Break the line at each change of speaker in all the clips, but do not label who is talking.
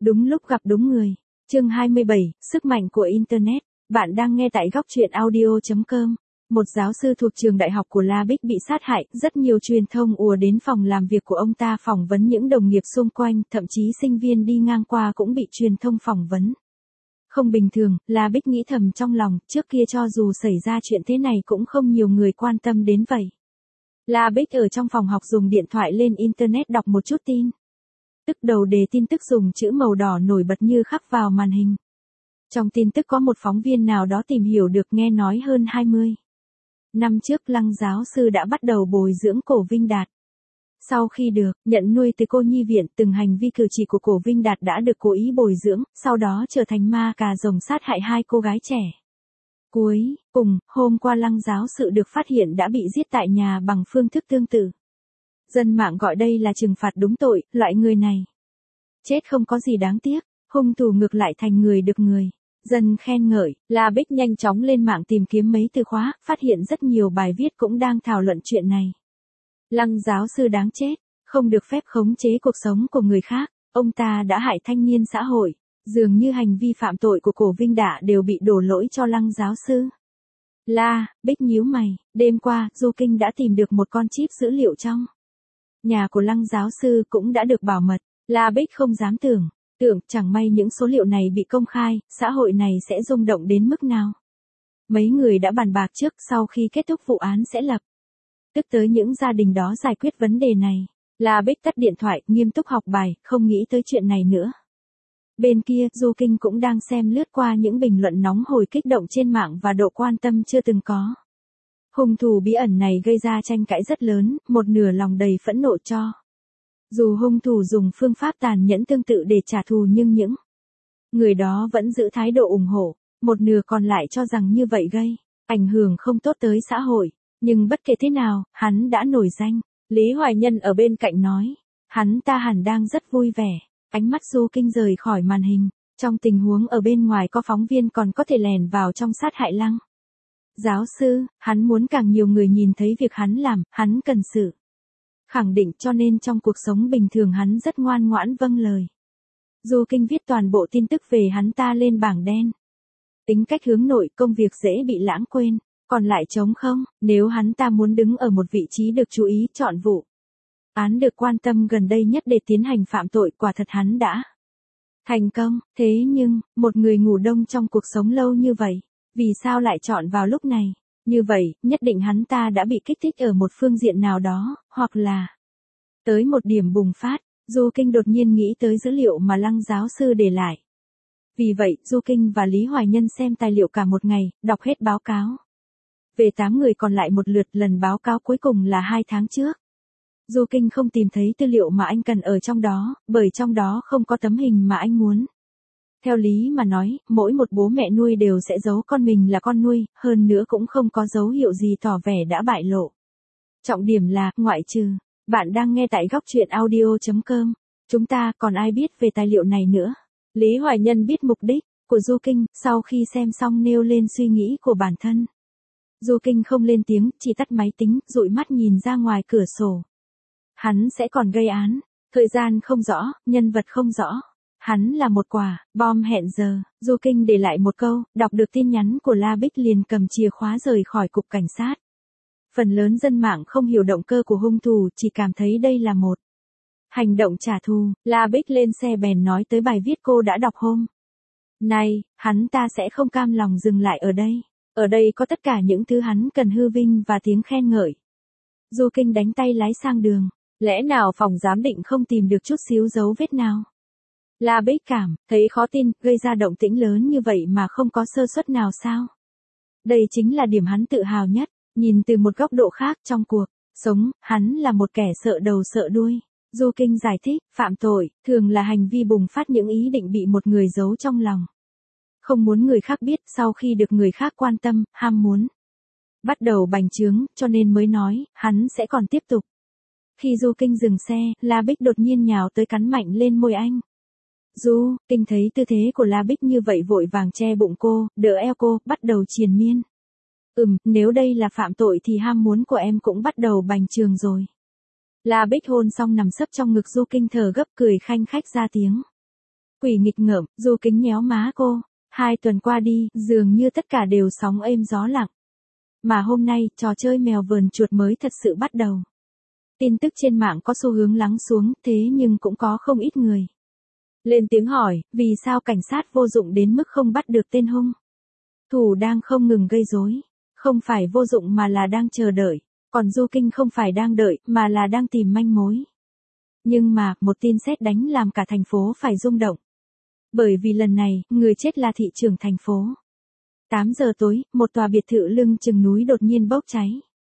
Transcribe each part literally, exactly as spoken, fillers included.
Đúng lúc gặp đúng người. Chương hai mươi bảy, sức mạnh của Internet. Bạn đang nghe tại góc truyện audio chấm com. Một giáo sư thuộc trường đại học của La Bích bị sát hại, rất nhiều truyền thông ùa đến phòng làm việc của ông ta phỏng vấn những đồng nghiệp xung quanh, thậm chí sinh viên đi ngang qua cũng bị truyền thông phỏng vấn. Không bình thường, La Bích nghĩ thầm trong lòng, trước kia cho dù xảy ra chuyện thế này cũng không nhiều người quan tâm đến vậy. La Bích ở trong phòng học dùng điện thoại lên Internet đọc một chút tin. Tức đầu đề tin tức dùng chữ màu đỏ nổi bật như khắc vào màn hình. Trong tin tức có một phóng viên nào đó tìm hiểu được nghe nói hơn hai mươi năm trước Lăng giáo sư đã bắt đầu bồi dưỡng Cổ Vinh Đạt. Sau khi được nhận nuôi từ cô nhi viện, từng hành vi cử chỉ của Cổ Vinh Đạt đã được cố ý bồi dưỡng, sau đó trở thành ma cà rồng sát hại hai cô gái trẻ. Cuối cùng, hôm qua Lăng giáo sự được phát hiện đã bị giết tại nhà bằng phương thức tương tự. Dân mạng gọi đây là trừng phạt đúng tội, loại người này chết không có gì đáng tiếc, hung thủ ngược lại thành người được người dân khen ngợi. La Bích nhanh chóng lên mạng tìm kiếm mấy từ khóa, phát hiện rất nhiều bài viết cũng đang thảo luận chuyện này. Lăng giáo sư đáng chết, không được phép khống chế cuộc sống của người khác, ông ta đã hại thanh niên xã hội, dường như hành vi phạm tội của Cổ Vinh Đạt đều bị đổ lỗi cho Lăng giáo sư. La Bích nhíu mày, đêm qua, Du Kinh đã tìm được một con chip dữ liệu trong nhà của Lăng giáo sư cũng đã được bảo mật. La Bích không dám tưởng, tưởng chẳng may những số liệu này bị công khai, xã hội này sẽ rung động đến mức nào. Mấy người đã bàn bạc trước, sau khi kết thúc vụ án sẽ lập tức tới những gia đình đó giải quyết vấn đề này. La Bích tắt điện thoại, nghiêm túc học bài, không nghĩ tới chuyện này nữa. Bên kia, Du Kinh cũng đang xem lướt qua những bình luận nóng hổi kích động trên mạng và độ quan tâm chưa từng có. Hung thủ bí ẩn này gây ra tranh cãi rất lớn, một nửa lòng đầy phẫn nộ cho dù hung thủ dùng phương pháp tàn nhẫn tương tự để trả thù, nhưng những người đó vẫn giữ thái độ ủng hộ, một nửa còn lại cho rằng như vậy gây ảnh hưởng không tốt tới xã hội. Nhưng bất kể thế nào, hắn đã nổi danh. Lý Hoài Nhân ở bên cạnh nói, hắn ta hẳn đang rất vui vẻ. Ánh mắt Du Kinh rời khỏi màn hình, trong tình huống ở bên ngoài có phóng viên còn có thể lèn vào trong sát hại Lăng giáo sư, hắn muốn càng nhiều người nhìn thấy việc hắn làm, hắn cần sự khẳng định, cho nên trong cuộc sống bình thường hắn rất ngoan ngoãn vâng lời. Du Kinh viết toàn bộ tin tức về hắn ta lên bảng đen. Tính cách hướng nội, công việc dễ bị lãng quên, còn lại trống không, nếu hắn ta muốn đứng ở một vị trí được chú ý, chọn vụ án được quan tâm gần đây nhất để tiến hành phạm tội, quả thật hắn đã thành công. Thế nhưng, một người ngủ đông trong cuộc sống lâu như vậy, vì sao lại chọn vào lúc này? Như vậy, nhất định hắn ta đã bị kích thích ở một phương diện nào đó, hoặc là tới một điểm bùng phát. Du Kinh đột nhiên nghĩ tới dữ liệu mà Lăng giáo sư để lại. Vì vậy, Du Kinh và Lý Hoài Nhân xem tài liệu cả một ngày, đọc hết báo cáo về tám người còn lại một lượt, lần báo cáo cuối cùng là hai tháng trước. Du Kinh không tìm thấy tư liệu mà anh cần ở trong đó, bởi trong đó không có tấm hình mà anh muốn. Theo lý mà nói, mỗi một bố mẹ nuôi đều sẽ giấu con mình là con nuôi, hơn nữa cũng không có dấu hiệu gì tỏ vẻ đã bại lộ. Trọng điểm là, ngoại trừ, bạn đang nghe tại góc truyện audio chấm com, chúng ta còn ai biết về tài liệu này nữa. Lý Hoài Nhân biết mục đích của Du Kinh, sau khi xem xong nêu lên suy nghĩ của bản thân. Du Kinh không lên tiếng, chỉ tắt máy tính, dụi mắt nhìn ra ngoài cửa sổ. Hắn sẽ còn gây án, thời gian không rõ, nhân vật không rõ. Hắn là một quả bom hẹn giờ. Du Kinh để lại một câu, đọc được tin nhắn của La Bích liền cầm chìa khóa rời khỏi cục cảnh sát. Phần lớn dân mạng không hiểu động cơ của hung thủ, chỉ cảm thấy đây là một hành động trả thù. La Bích lên xe bèn nói tới bài viết cô đã đọc hôm nay, hắn ta sẽ không cam lòng dừng lại ở đây. Ở đây có tất cả những thứ hắn cần, hư vinh và tiếng khen ngợi. Du Kinh đánh tay lái sang đường. Lẽ nào phòng giám định không tìm được chút xíu dấu vết nào? La Bích cảm thấy khó tin, gây ra động tĩnh lớn như vậy mà không có sơ suất nào sao? Đây chính là điểm hắn tự hào nhất. Nhìn từ một góc độ khác, trong cuộc sống, hắn là một kẻ sợ đầu sợ đuôi. Du Kinh giải thích, phạm tội thường là hành vi bùng phát những ý định bị một người giấu trong lòng, không muốn người khác biết, sau khi được người khác quan tâm, ham muốn bắt đầu bành trướng, cho nên mới nói, hắn sẽ còn tiếp tục. Khi Du Kinh dừng xe, La Bích đột nhiên nhào tới cắn mạnh lên môi anh. Du Kinh thấy tư thế của La Bích như vậy vội vàng che bụng cô, đỡ eo cô, bắt đầu triền miên. Ừm, nếu đây là phạm tội thì ham muốn của em cũng bắt đầu bành trướng rồi. La Bích hôn xong nằm sấp trong ngực Du Kinh, thở gấp, cười khanh khách ra tiếng. Quỷ nghịch ngợm, Du Kính nhéo má cô. Hai tuần qua đi, dường như tất cả đều sóng êm gió lặng. Mà hôm nay, trò chơi mèo vờn chuột mới thật sự bắt đầu. Tin tức trên mạng có xu hướng lắng xuống, thế nhưng cũng có không ít người lên tiếng hỏi, vì sao cảnh sát vô dụng đến mức không bắt được tên hung thủ đang không ngừng gây rối. Không phải vô dụng mà là đang chờ đợi, còn Du Kinh không phải đang đợi, mà là đang tìm manh mối. Nhưng mà, một tin sét đánh làm cả thành phố phải rung động. Bởi vì lần này, người chết là thị trưởng thành phố. tám giờ tối, một tòa biệt thự lưng chừng núi đột nhiên bốc cháy.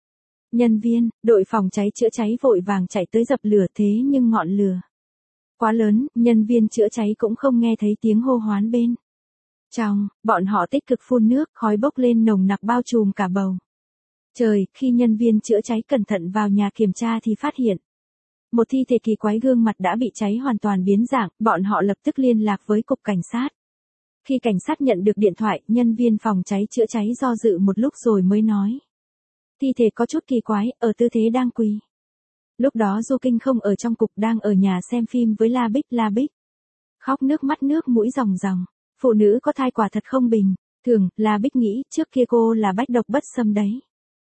Nhân viên, đội phòng cháy chữa cháy vội vàng chạy tới dập lửa, thế nhưng ngọn lửa quá lớn, nhân viên chữa cháy cũng không nghe thấy tiếng hô hoán bên trong, bọn họ tích cực phun nước, khói bốc lên nồng nặc bao trùm cả bầu trời. Khi nhân viên chữa cháy cẩn thận vào nhà kiểm tra thì phát hiện một thi thể kỳ quái, gương mặt đã bị cháy hoàn toàn biến dạng. Bọn họ lập tức liên lạc với cục cảnh sát. Khi cảnh sát nhận được điện thoại, nhân viên phòng cháy chữa cháy do dự một lúc rồi mới nói. Thi thể có chút kỳ quái, ở tư thế đang quỳ. Lúc đó Du Kinh không ở trong cục, đang ở nhà xem phim với La Bích. La Bích khóc nước mắt nước mũi ròng ròng. Phụ nữ có thai quả thật không bình thường, La Bích nghĩ, trước kia cô là bách độc bất xâm đấy.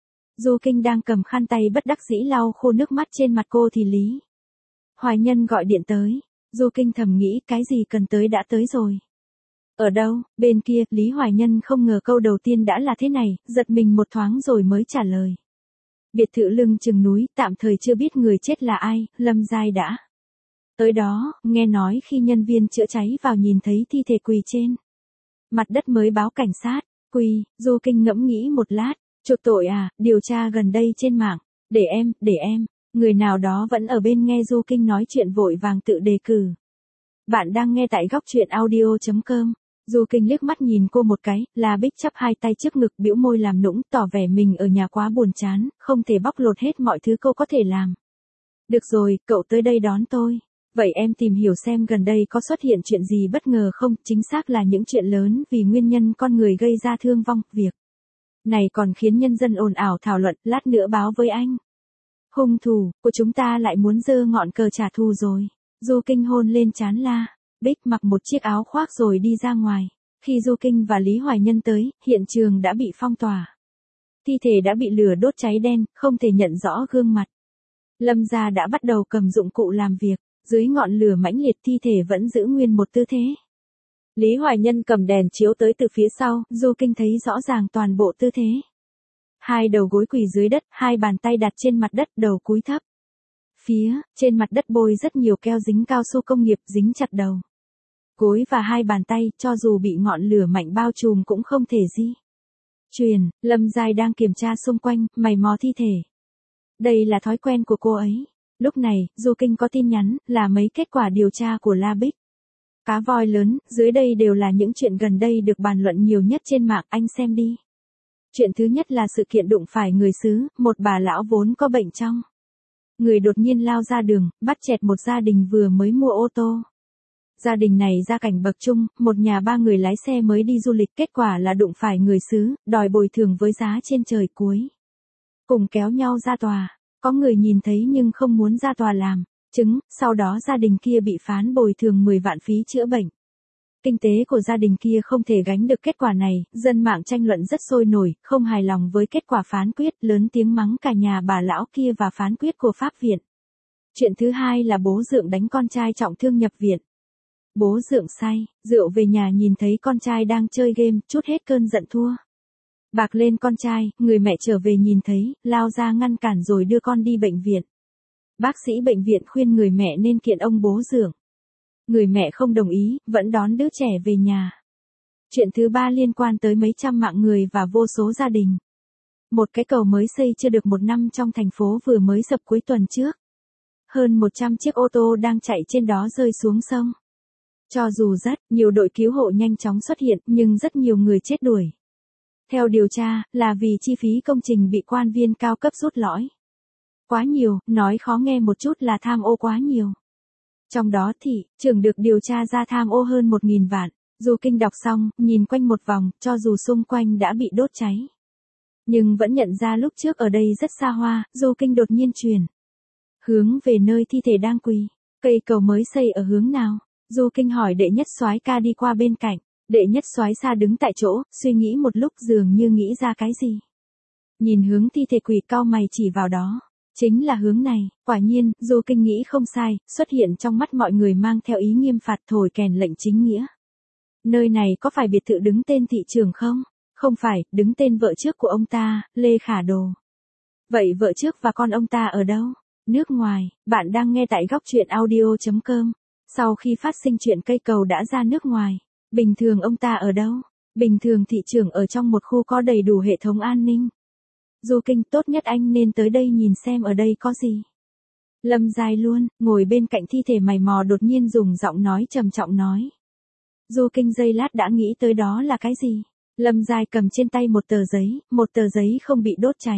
Du Kinh đang cầm khăn tay bất đắc dĩ lau khô nước mắt trên mặt cô thì Lý Hoài Nhân gọi điện tới. Du Kinh thầm nghĩ, cái gì cần tới đã tới rồi. Ở đâu? Bên kia, Lý Hoài Nhân không ngờ câu đầu tiên đã là thế này, giật mình một thoáng rồi mới trả lời. Biệt thự lưng chừng núi, tạm thời chưa biết người chết là ai, Lâm Giai đã tới đó. Nghe nói khi nhân viên chữa cháy vào nhìn thấy thi thể quỳ trên mặt đất mới báo cảnh sát. Quỳ, Du Kinh ngẫm nghĩ một lát. Chuộc tội à, điều tra gần đây trên mạng. Để em, để em. Người nào đó vẫn ở bên nghe Du Kinh nói chuyện vội vàng tự đề cử. Bạn đang nghe tại góc truyện audio chấm com. Du Kinh liếc mắt nhìn cô một cái, La Bích chắp hai tay trước ngực, bĩu môi làm nũng, tỏ vẻ mình ở nhà quá buồn chán, không thể bóc lột hết mọi thứ cô có thể làm. Được rồi, cậu tới đây đón tôi. Vậy em tìm hiểu xem gần đây có xuất hiện chuyện gì bất ngờ không? Chính xác là những chuyện lớn vì nguyên nhân con người gây ra thương vong. Việc này còn khiến nhân dân ồn ào thảo luận, lát nữa báo với anh. Hung thủ của chúng ta lại muốn giơ ngọn cờ trả thù rồi. Du Kinh hôn lên trán La Bích, mặc một chiếc áo khoác rồi đi ra ngoài. Khi Du Kinh và Lý Hoài Nhân tới, hiện trường đã bị phong tỏa. Thi thể đã bị lửa đốt cháy đen, không thể nhận rõ gương mặt. Lâm gia đã bắt đầu cầm dụng cụ làm việc. Dưới ngọn lửa mãnh liệt, thi thể vẫn giữ nguyên một tư thế. Lý Hoài Nhân cầm đèn chiếu tới từ phía sau, Du Kinh thấy rõ ràng toàn bộ tư thế. Hai đầu gối quỳ dưới đất, hai bàn tay đặt trên mặt đất, đầu cúi thấp. Phía trên mặt đất bôi rất nhiều keo dính cao su công nghiệp, dính chặt đầu gối và hai bàn tay, cho dù bị ngọn lửa mạnh bao trùm cũng không thể di chuyển. Lâm Giai đang kiểm tra xung quanh, mày mò thi thể. Đây là thói quen của cô ấy. Lúc này, Du Kinh có tin nhắn, là mấy kết quả điều tra của La Bích. Cá voi lớn, dưới đây đều là những chuyện gần đây được bàn luận nhiều nhất trên mạng, anh xem đi. Chuyện thứ nhất là sự kiện đụng phải người xứ, một bà lão vốn có bệnh trong người đột nhiên lao ra đường, bắt chẹt một gia đình vừa mới mua ô tô. Gia đình này gia cảnh bậc trung, một nhà ba người lái xe mới đi du lịch, kết quả là đụng phải người xứ, đòi bồi thường với giá trên trời, cuối cùng kéo nhau ra tòa. Có người nhìn thấy nhưng không muốn ra tòa làm chứng, sau đó gia đình kia bị phán bồi thường mười vạn phí chữa bệnh. Kinh tế của gia đình kia không thể gánh được kết quả này, dân mạng tranh luận rất sôi nổi, không hài lòng với kết quả phán quyết, lớn tiếng mắng cả nhà bà lão kia và phán quyết của pháp viện. Chuyện thứ hai là bố dượng đánh con trai trọng thương nhập viện. Bố dượng say, rượu về nhà nhìn thấy con trai đang chơi game, trút hết cơn giận thua bạc lên con trai, người mẹ trở về nhìn thấy, lao ra ngăn cản rồi đưa con đi bệnh viện. Bác sĩ bệnh viện khuyên người mẹ nên kiện ông bố dượng. Người mẹ không đồng ý, vẫn đón đứa trẻ về nhà. Chuyện thứ ba liên quan tới mấy trăm mạng người và vô số gia đình. Một cái cầu mới xây chưa được một năm trong thành phố vừa mới sập cuối tuần trước. Hơn một trăm chiếc ô tô đang chạy trên đó rơi xuống sông. Cho dù rất nhiều đội cứu hộ nhanh chóng xuất hiện, nhưng rất nhiều người chết đuổi. Theo điều tra, là vì chi phí công trình bị quan viên cao cấp rút lõi quá nhiều, nói khó nghe một chút là tham ô quá nhiều. Trong đó thị trưởng được điều tra ra tham ô hơn một nghìn vạn. Du Kinh đọc xong, nhìn quanh một vòng, cho dù xung quanh đã bị đốt cháy, nhưng vẫn nhận ra lúc trước ở đây rất xa hoa. Du Kinh đột nhiên chuyển hướng về nơi thi thể đang quỳ. Cây cầu mới xây ở hướng nào? Du Kinh hỏi đệ nhất soái ca đi qua bên cạnh, đệ nhất soái xa đứng tại chỗ, suy nghĩ một lúc dường như nghĩ ra cái gì. Nhìn hướng thi thể quỷ cau mày chỉ vào đó. Chính là hướng này, quả nhiên, Du Kinh nghĩ không sai, xuất hiện trong mắt mọi người mang theo ý nghiêm phạt thổi kèn lệnh chính nghĩa. Nơi này có phải biệt thự đứng tên thị trường không? Không phải, đứng tên vợ trước của ông ta, Lê Khả Đồ. Vậy vợ trước và con ông ta ở đâu? Nước ngoài, bạn đang nghe tại góc truyện audio chấm com. Sau khi phát sinh chuyện cây cầu đã ra nước ngoài, bình thường ông ta ở đâu? Bình thường thị trường ở trong một khu có đầy đủ hệ thống an ninh. Du Kinh, tốt nhất anh nên tới đây nhìn xem ở đây có gì. Lâm Giai luôn, ngồi bên cạnh thi thể mày mò đột nhiên dùng giọng nói trầm trọng nói. Du Kinh giây lát đã nghĩ tới đó là cái gì. Lâm Giai cầm trên tay một tờ giấy, một tờ giấy không bị đốt cháy.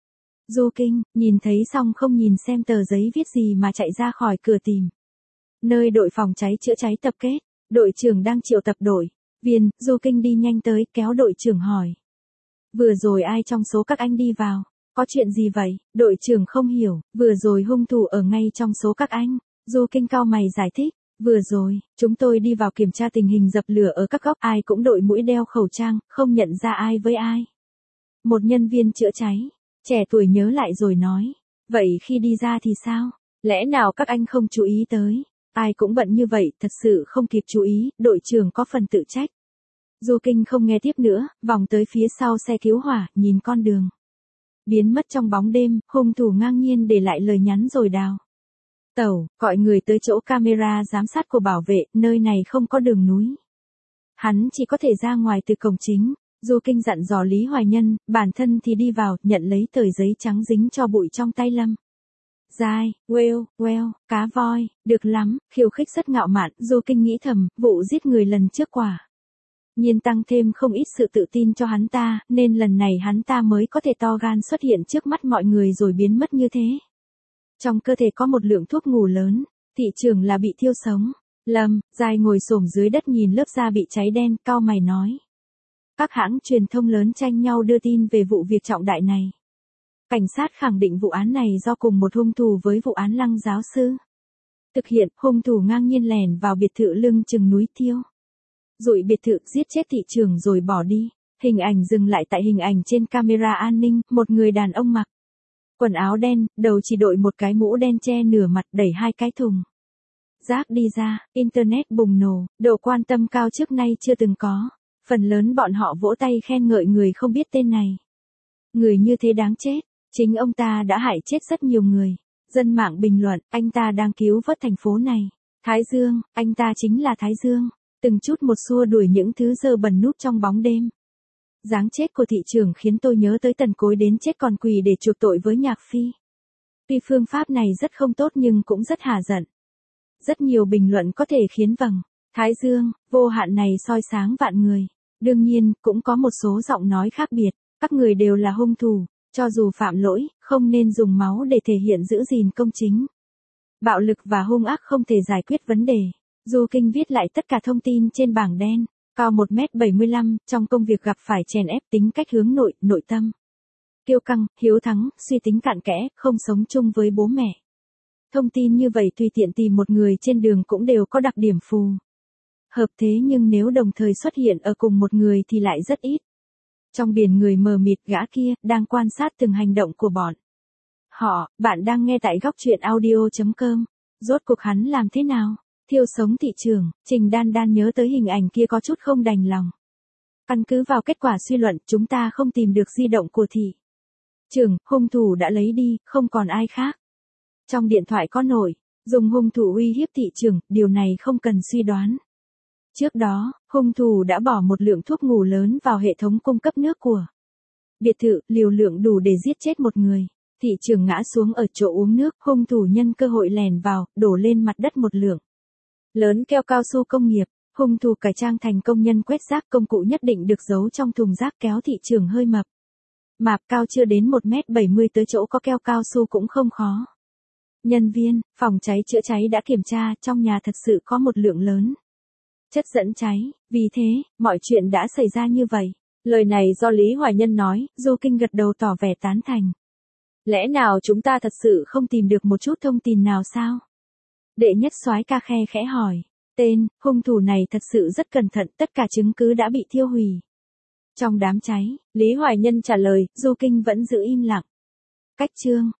Du Kinh, nhìn thấy xong không nhìn xem tờ giấy viết gì mà chạy ra khỏi cửa tìm. Nơi đội phòng cháy chữa cháy tập kết, đội trưởng đang triệu tập đội viên, Du Kinh đi nhanh tới kéo đội trưởng hỏi. Vừa rồi ai trong số các anh đi vào? Có chuyện gì vậy? Đội trưởng không hiểu, vừa rồi hung thủ ở ngay trong số các anh. Du Kinh cau mày giải thích, vừa rồi, chúng tôi đi vào kiểm tra tình hình dập lửa ở các góc, ai cũng đội mũi đeo khẩu trang, không nhận ra ai với ai. Một nhân viên chữa cháy, trẻ tuổi nhớ lại rồi nói, vậy khi đi ra thì sao? Lẽ nào các anh không chú ý tới? Ai cũng bận như vậy, thật sự không kịp chú ý, đội trưởng có phần tự trách. Du Kinh không nghe tiếp nữa, vòng tới phía sau xe cứu hỏa, nhìn con đường. Biến mất trong bóng đêm, hung thủ ngang nhiên để lại lời nhắn rồi đào tẩu, gọi người tới chỗ camera giám sát của bảo vệ, nơi này không có đường núi. Hắn chỉ có thể ra ngoài từ cổng chính. Du Kinh dặn dò Lý Hoài Nhân, bản thân thì đi vào, nhận lấy tờ giấy trắng dính cho bụi trong tay Lâm Giai, well, well, cá voi, được lắm, khiêu khích rất ngạo mạn, Du Kinh nghĩ thầm, vụ giết người lần trước quả nhiên tăng thêm không ít sự tự tin cho hắn ta, nên lần này hắn ta mới có thể to gan xuất hiện trước mắt mọi người rồi biến mất như thế. Trong cơ thể có một lượng thuốc ngủ lớn, thị trường là bị thiêu sống. Lâm Giai ngồi xổm dưới đất nhìn lớp da bị cháy đen, cau mày nói. Các hãng truyền thông lớn tranh nhau đưa tin về vụ việc trọng đại này. Cảnh sát khẳng định vụ án này do cùng một hung thủ với vụ án Lăng giáo sư thực hiện. Hung thủ ngang nhiên lẻn vào biệt thự lưng chừng núi Tiêu, dụi biệt thự, giết chết thị trường rồi bỏ đi. Hình ảnh dừng lại tại hình ảnh trên camera an ninh, một người đàn ông mặc quần áo đen, đầu chỉ đội một cái mũ đen che nửa mặt, đẩy hai cái thùng rác đi ra. Internet bùng nổ, độ quan tâm cao trước nay chưa từng có. Phần lớn bọn họ vỗ tay khen ngợi người không biết tên này. Người như thế đáng chết, chính ông ta đã hại chết rất nhiều người. Dân mạng bình luận, anh ta đang cứu vớt thành phố này. Thái Dương, anh ta chính là Thái Dương. Từng chút một xua đuổi những thứ dơ bẩn núp trong bóng đêm. Dáng chết của thị trường khiến tôi nhớ tới Tần Cối đến chết còn quỳ để chuộc tội với Nhạc Phi. Tuy phương pháp này rất không tốt nhưng cũng rất hà giận. Rất nhiều bình luận có thể khiến vầng Thái Dương vô hạn này soi sáng vạn người. Đương nhiên, cũng có một số giọng nói khác biệt. Các người đều là hung thủ, cho dù phạm lỗi, không nên dùng máu để thể hiện giữ gìn công chính. Bạo lực và hung ác không thể giải quyết vấn đề. Du Kinh viết lại tất cả thông tin trên bảng đen. Cao một mét bảy mươi lăm, trong công việc gặp phải chèn ép, tính cách hướng nội, nội tâm kiêu căng, hiếu thắng, suy tính cặn kẽ, không sống chung với bố mẹ. Thông tin như vậy tùy tiện tìm một người trên đường cũng đều có đặc điểm phù hợp, thế nhưng nếu đồng thời xuất hiện ở cùng một người thì lại rất ít. Trong biển người mờ mịt, gã kia đang quan sát từng hành động của bọn họ. Bạn đang nghe tại góc truyện audio chấm com. Rốt cuộc hắn làm thế nào? Thiêu sống thị trường. Trình Đan Đan nhớ tới hình ảnh kia có chút không đành lòng. Căn cứ vào kết quả suy luận, chúng ta không tìm được di động của thị trường, hung thủ đã lấy đi, không còn ai khác. Trong điện thoại có nội dùng hung thủ uy hiếp thị trường, điều này không cần suy đoán. Trước đó, hung thủ đã bỏ một lượng thuốc ngủ lớn vào hệ thống cung cấp nước của biệt thự, liều lượng đủ để giết chết một người. Thị trường ngã xuống ở chỗ uống nước, hung thủ nhân cơ hội lèn vào, đổ lên mặt đất một lượng lớn keo cao su công nghiệp. Hung thủ cải trang thành công nhân quét rác, công cụ nhất định được giấu trong thùng rác, kéo thị trường hơi mập mạp cao chưa đến một mét bảy mươi tới chỗ có keo cao su cũng không khó. Nhân viên phòng cháy chữa cháy đã kiểm tra, trong nhà thật sự có một lượng lớn chất dẫn cháy, vì thế, mọi chuyện đã xảy ra như vậy. Lời này do Lý Hoài Nhân nói. Du Kinh gật đầu tỏ vẻ tán thành. Lẽ nào chúng ta thật sự không tìm được một chút thông tin nào sao? Đệ nhất soái ca khe khẽ hỏi. Tên, hung thủ này thật sự rất cẩn thận, tất cả chứng cứ đã bị thiêu hủy. Trong đám cháy, Lý Hoài Nhân trả lời, Du Kinh vẫn giữ im lặng. Cách chương